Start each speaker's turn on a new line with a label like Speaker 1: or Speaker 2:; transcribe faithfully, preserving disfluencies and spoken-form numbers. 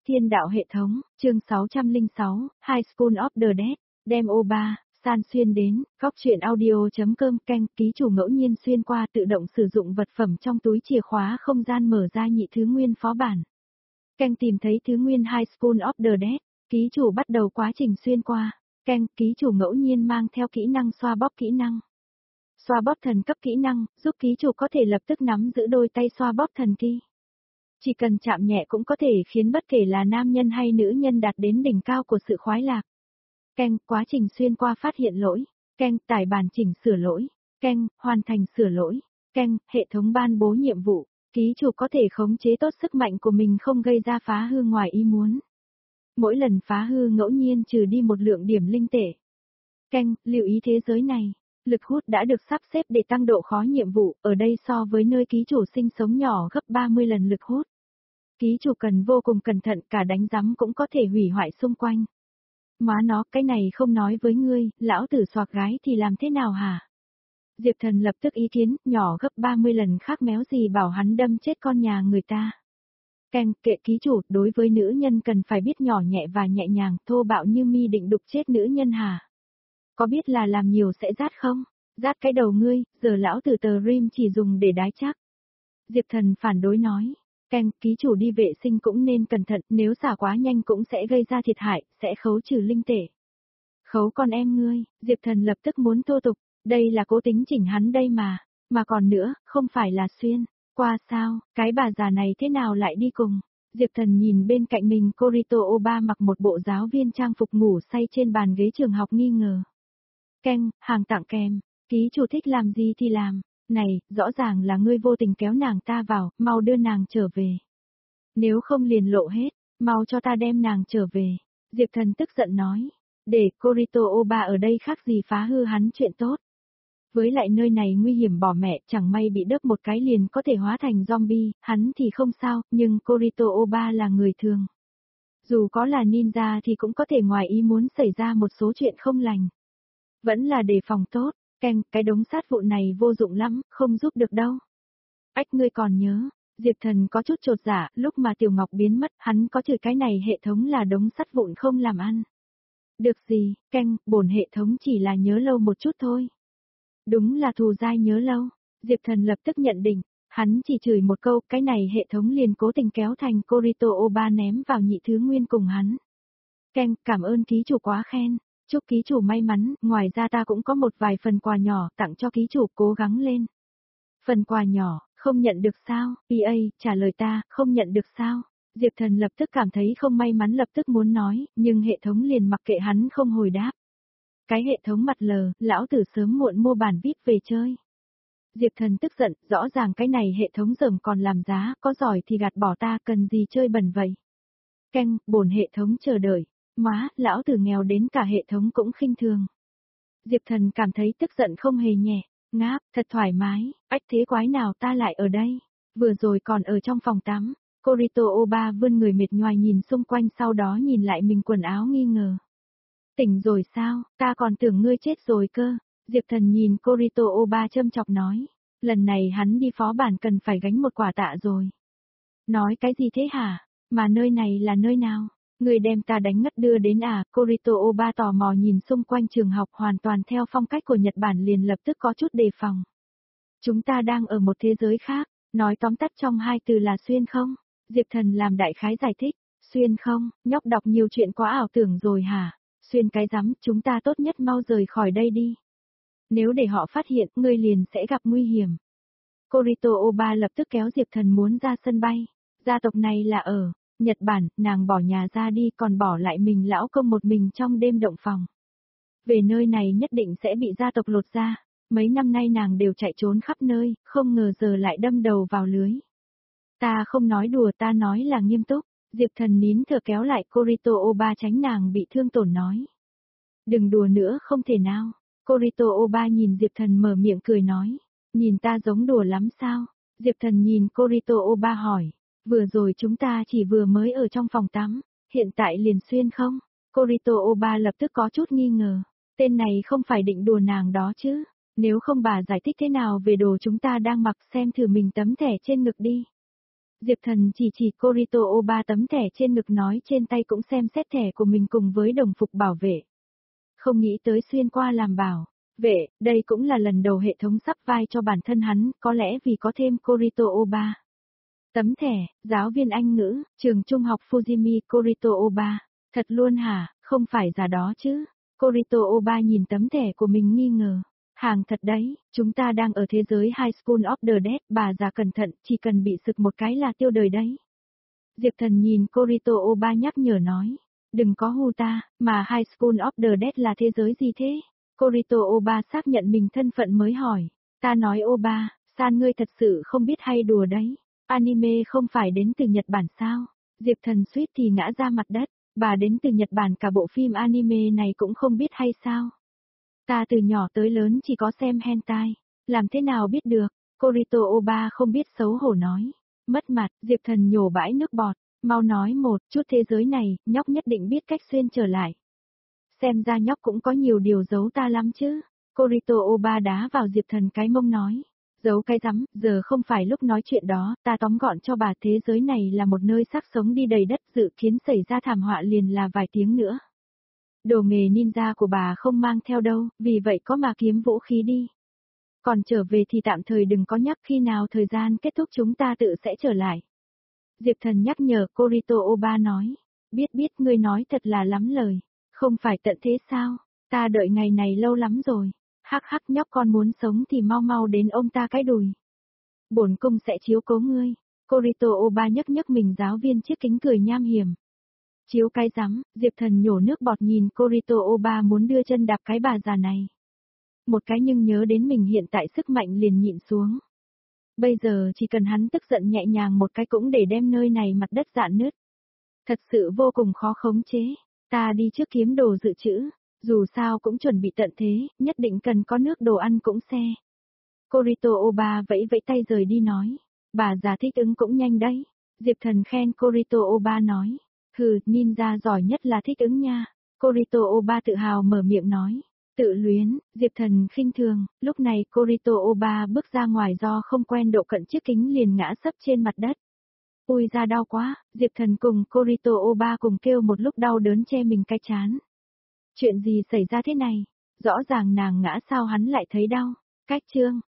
Speaker 1: Thiên đạo hệ thống, chương sáu trăm lẻ sáu, High School of the Dead, đem ô ba, San xuyên đến, góc truyện audio.com canh, ký chủ ngẫu nhiên xuyên qua tự động sử dụng vật phẩm trong túi chìa khóa không gian mở ra nhị thứ nguyên phó bản. Canh tìm thấy thứ nguyên High School of the Dead, ký chủ bắt đầu quá trình xuyên qua, canh, ký chủ ngẫu nhiên mang theo kỹ năng xoa bóp kỹ năng. Xoa bóp thần cấp kỹ năng, giúp ký chủ có thể lập tức nắm giữ đôi tay xoa bóp thần kỳ. Chỉ cần chạm nhẹ cũng có thể khiến bất kể là nam nhân hay nữ nhân đạt đến đỉnh cao của sự khoái lạc. Canh, quá trình xuyên qua phát hiện lỗi. Canh, tải bản chỉnh sửa lỗi. Canh, hoàn thành sửa lỗi. Canh, hệ thống ban bố nhiệm vụ. Ký chủ có thể khống chế tốt sức mạnh của mình không gây ra phá hư ngoài ý muốn. Mỗi lần phá hư ngẫu nhiên trừ đi một lượng điểm linh tệ. Canh, lưu ý thế giới này. Lực hút đã được sắp xếp để tăng độ khó nhiệm vụ, ở đây so với nơi ký chủ sinh sống nhỏ gấp ba mươi lần lực hút. Ký chủ cần vô cùng cẩn thận, cả đánh giấm cũng có thể hủy hoại xung quanh. Má nó, cái này không nói với ngươi, lão tử xoạc gái thì làm thế nào hả? Diệp Thần lập tức ý kiến, nhỏ gấp ba mươi lần khác méo gì bảo hắn đâm chết con nhà người ta. Canh, kệ ký chủ, đối với nữ nhân cần phải biết nhỏ nhẹ và nhẹ nhàng, thô bạo như mi định đục chết nữ nhân hả? Có biết là làm nhiều sẽ rát không? Rát cái đầu ngươi, giờ lão tử tờ rim chỉ dùng để đái chắc. Diệp Thần phản đối nói. Canh, ký chủ đi vệ sinh cũng nên cẩn thận, nếu xả quá nhanh cũng sẽ gây ra thiệt hại, sẽ khấu trừ linh tệ. Khấu con em ngươi, Diệp Thần lập tức muốn thô tục, đây là cố tính chỉnh hắn đây mà, mà còn nữa, không phải là xuyên, qua sao, cái bà già này thế nào lại đi cùng. Diệp Thần nhìn bên cạnh mình Corito Oba mặc một bộ giáo viên trang phục ngủ say trên bàn ghế trường học nghi ngờ. Canh, hàng tặng kèm, ký chủ thích làm gì thì làm. Này, rõ ràng là ngươi vô tình kéo nàng ta vào, mau đưa nàng trở về. Nếu không liền lộ hết, mau cho ta đem nàng trở về. Diệp Thần tức giận nói, để Corito Oba ở đây khác gì phá hư hắn chuyện tốt. Với lại nơi này nguy hiểm bỏ mẹ, chẳng may bị đớp một cái liền có thể hóa thành zombie, hắn thì không sao, nhưng Corito Oba là người thường. Dù có là ninja thì cũng có thể ngoài ý muốn xảy ra một số chuyện không lành. Vẫn là đề phòng tốt. Canh, cái đống sát vụn này vô dụng lắm, không giúp được đâu. Ách ngươi còn nhớ, Diệp Thần có chút chột dạ, lúc mà Tiểu Ngọc biến mất, hắn có chửi cái này hệ thống là đống sắt vụn không làm ăn. Được gì, canh, bổn hệ thống chỉ là nhớ lâu một chút thôi. Đúng là thù dai nhớ lâu, Diệp Thần lập tức nhận định, hắn chỉ chửi một câu, cái này hệ thống liền cố tình kéo thành Corito Oba ném vào nhị thứ nguyên cùng hắn. Canh, cảm ơn ký chủ quá khen. Chúc ký chủ may mắn, ngoài ra ta cũng có một vài phần quà nhỏ tặng cho ký chủ, cố gắng lên. Phần quà nhỏ, không nhận được sao? e a, trả lời ta, không nhận được sao? Diệp Thần lập tức cảm thấy không may mắn lập tức muốn nói, nhưng hệ thống liền mặc kệ hắn không hồi đáp. Cái hệ thống mặt lờ, lão tử sớm muộn mua bản vê i pê về chơi. Diệp Thần tức giận, rõ ràng cái này hệ thống dởm còn làm giá, có giỏi thì gạt bỏ ta, cần gì chơi bẩn vậy? Canh, bổn hệ thống chờ đợi. Má, lão tử nghèo đến cả hệ thống cũng khinh thường. Diệp Thần cảm thấy tức giận không hề nhẹ, ngáp, thật thoải mái, ách thế quái nào ta lại ở đây, vừa rồi còn ở trong phòng tắm. Corito Oba vươn người mệt nhoài nhìn xung quanh sau đó nhìn lại mình quần áo nghi ngờ. Tỉnh rồi sao, ta còn tưởng ngươi chết rồi cơ. Diệp Thần nhìn Corito Oba châm chọc nói, lần này hắn đi phó bản cần phải gánh một quả tạ rồi. Nói cái gì thế hả, mà nơi này là nơi nào? Người đem ta đánh ngất đưa đến à, Corito Oba tò mò nhìn xung quanh trường học hoàn toàn theo phong cách của Nhật Bản liền lập tức có chút đề phòng. Chúng ta đang ở một thế giới khác, nói tóm tắt trong hai từ là xuyên không? Diệp Thần làm đại khái giải thích, xuyên không, nhóc đọc nhiều chuyện quá ảo tưởng rồi hả? Xuyên cái rắm, chúng ta tốt nhất mau rời khỏi đây đi. Nếu để họ phát hiện, ngươi liền sẽ gặp nguy hiểm. Corito Oba lập tức kéo Diệp Thần muốn ra sân bay. Gia tộc này là ở Nhật Bản, nàng bỏ nhà ra đi còn bỏ lại mình lão công một mình trong đêm động phòng. Về nơi này nhất định sẽ bị gia tộc lột ra, mấy năm nay nàng đều chạy trốn khắp nơi, không ngờ giờ lại đâm đầu vào lưới. Ta không nói đùa, ta nói là nghiêm túc. Diệp Thần nín thở kéo lại Corito Oba tránh nàng bị thương tổn nói. Đừng đùa nữa, không thể nào. Corito Oba nhìn Diệp Thần mở miệng cười nói, nhìn ta giống đùa lắm sao? Diệp Thần nhìn Corito Oba hỏi. Vừa rồi chúng ta chỉ vừa mới ở trong phòng tắm, hiện tại liền xuyên không? Corito Oba lập tức có chút nghi ngờ, tên này không phải định đùa nàng đó chứ, nếu không bà giải thích thế nào về đồ chúng ta đang mặc xem thử mình tấm thẻ trên ngực đi. Diệp Thần chỉ chỉ Kurito Oba tấm thẻ trên ngực nói trên tay cũng xem xét thẻ của mình cùng với đồng phục bảo vệ. Không nghĩ tới xuyên qua làm bảo vệ, đây cũng là lần đầu hệ thống sắp vai cho bản thân hắn, có lẽ vì có thêm Kurito Oba. Tấm thẻ, giáo viên Anh ngữ, trường trung học Fujimi Kurito Oba. Thật luôn hả, không phải giả đó chứ. Kurito Oba nhìn tấm thẻ của mình nghi ngờ. Hàng thật đấy, chúng ta đang ở thế giới High School of the Dead, bà già cẩn thận, chỉ cần bị sực một cái là tiêu đời đấy. Diệp Thần nhìn Kurito Oba nhắc nhở nói, đừng có hù ta, mà High School of the Dead là thế giới gì thế? Kurito Oba xác nhận mình thân phận mới hỏi, ta nói Oba, san ngươi thật sự không biết hay đùa đấy, anime không phải đến từ Nhật Bản sao? Diệp Thần suýt thì ngã ra mặt đất, bà đến từ Nhật Bản cả bộ phim anime này cũng không biết hay sao? Ta từ nhỏ tới lớn chỉ có xem hentai, làm thế nào biết được, Kurito Oba không biết xấu hổ nói. Mất mặt, Diệp Thần nhổ bãi nước bọt, mau nói một chút thế giới này, nhóc nhất định biết cách xuyên trở lại. Xem ra nhóc cũng có nhiều điều giấu ta lắm chứ. Kurito Oba đá vào Diệp Thần cái mông nói. Giấu cái rắm, giờ không phải lúc nói chuyện đó, ta tóm gọn cho bà, thế giới này là một nơi xác sống đi đầy đất, dự kiến xảy ra thảm họa liền là vài tiếng nữa. Đồ nghề ninja của bà không mang theo đâu, vì vậy có mà kiếm vũ khí đi. Còn trở về thì tạm thời đừng có nhắc, khi nào thời gian kết thúc chúng ta tự sẽ trở lại. Diệp Thần nhắc nhở, Kurito Oba nói. Biết biết, ngươi nói thật là lắm lời. Không phải tận thế sao, ta đợi ngày này lâu lắm rồi. Hắc hắc, nhóc con muốn sống thì mau mau đến ôm ta cái đùi. Bổn cung sẽ chiếu cố ngươi. Kurito Oba nhấc nhấc mình, giáo viên chiếc kính cười nham hiểm. Chiếu cái rắm, Diệp Thần nhổ nước bọt nhìn Kurito Oba muốn đưa chân đạp cái bà già này. Một cái nhưng nhớ đến mình hiện tại sức mạnh liền nhịn xuống. Bây giờ chỉ cần hắn tức giận nhẹ nhàng một cái cũng để đem nơi này mặt đất rạn nứt. Thật sự vô cùng khó khống chế. Ta đi trước kiếm đồ dự trữ, dù sao cũng chuẩn bị tận thế, nhất định cần có nước đồ ăn cũng xe. Kurito Oba vẫy vẫy tay rời đi nói, bà già thích ứng cũng nhanh đấy. Diệp Thần khen Kurito Oba nói, hừ, ninja giỏi nhất là thích ứng nha. Kurito Oba tự hào mở miệng nói, tự luyến, Diệp Thần khinh thường, lúc này Kurito Oba bước ra ngoài do không quen độ cận chiếc kính liền ngã sấp trên mặt đất. Ui ra đau quá, Diệp Thần cùng Kurito Oba cùng kêu một lúc đau đớn che mình cái chán. Chuyện gì xảy ra thế này? Rõ ràng nàng ngã sao hắn lại thấy đau? Cách chương.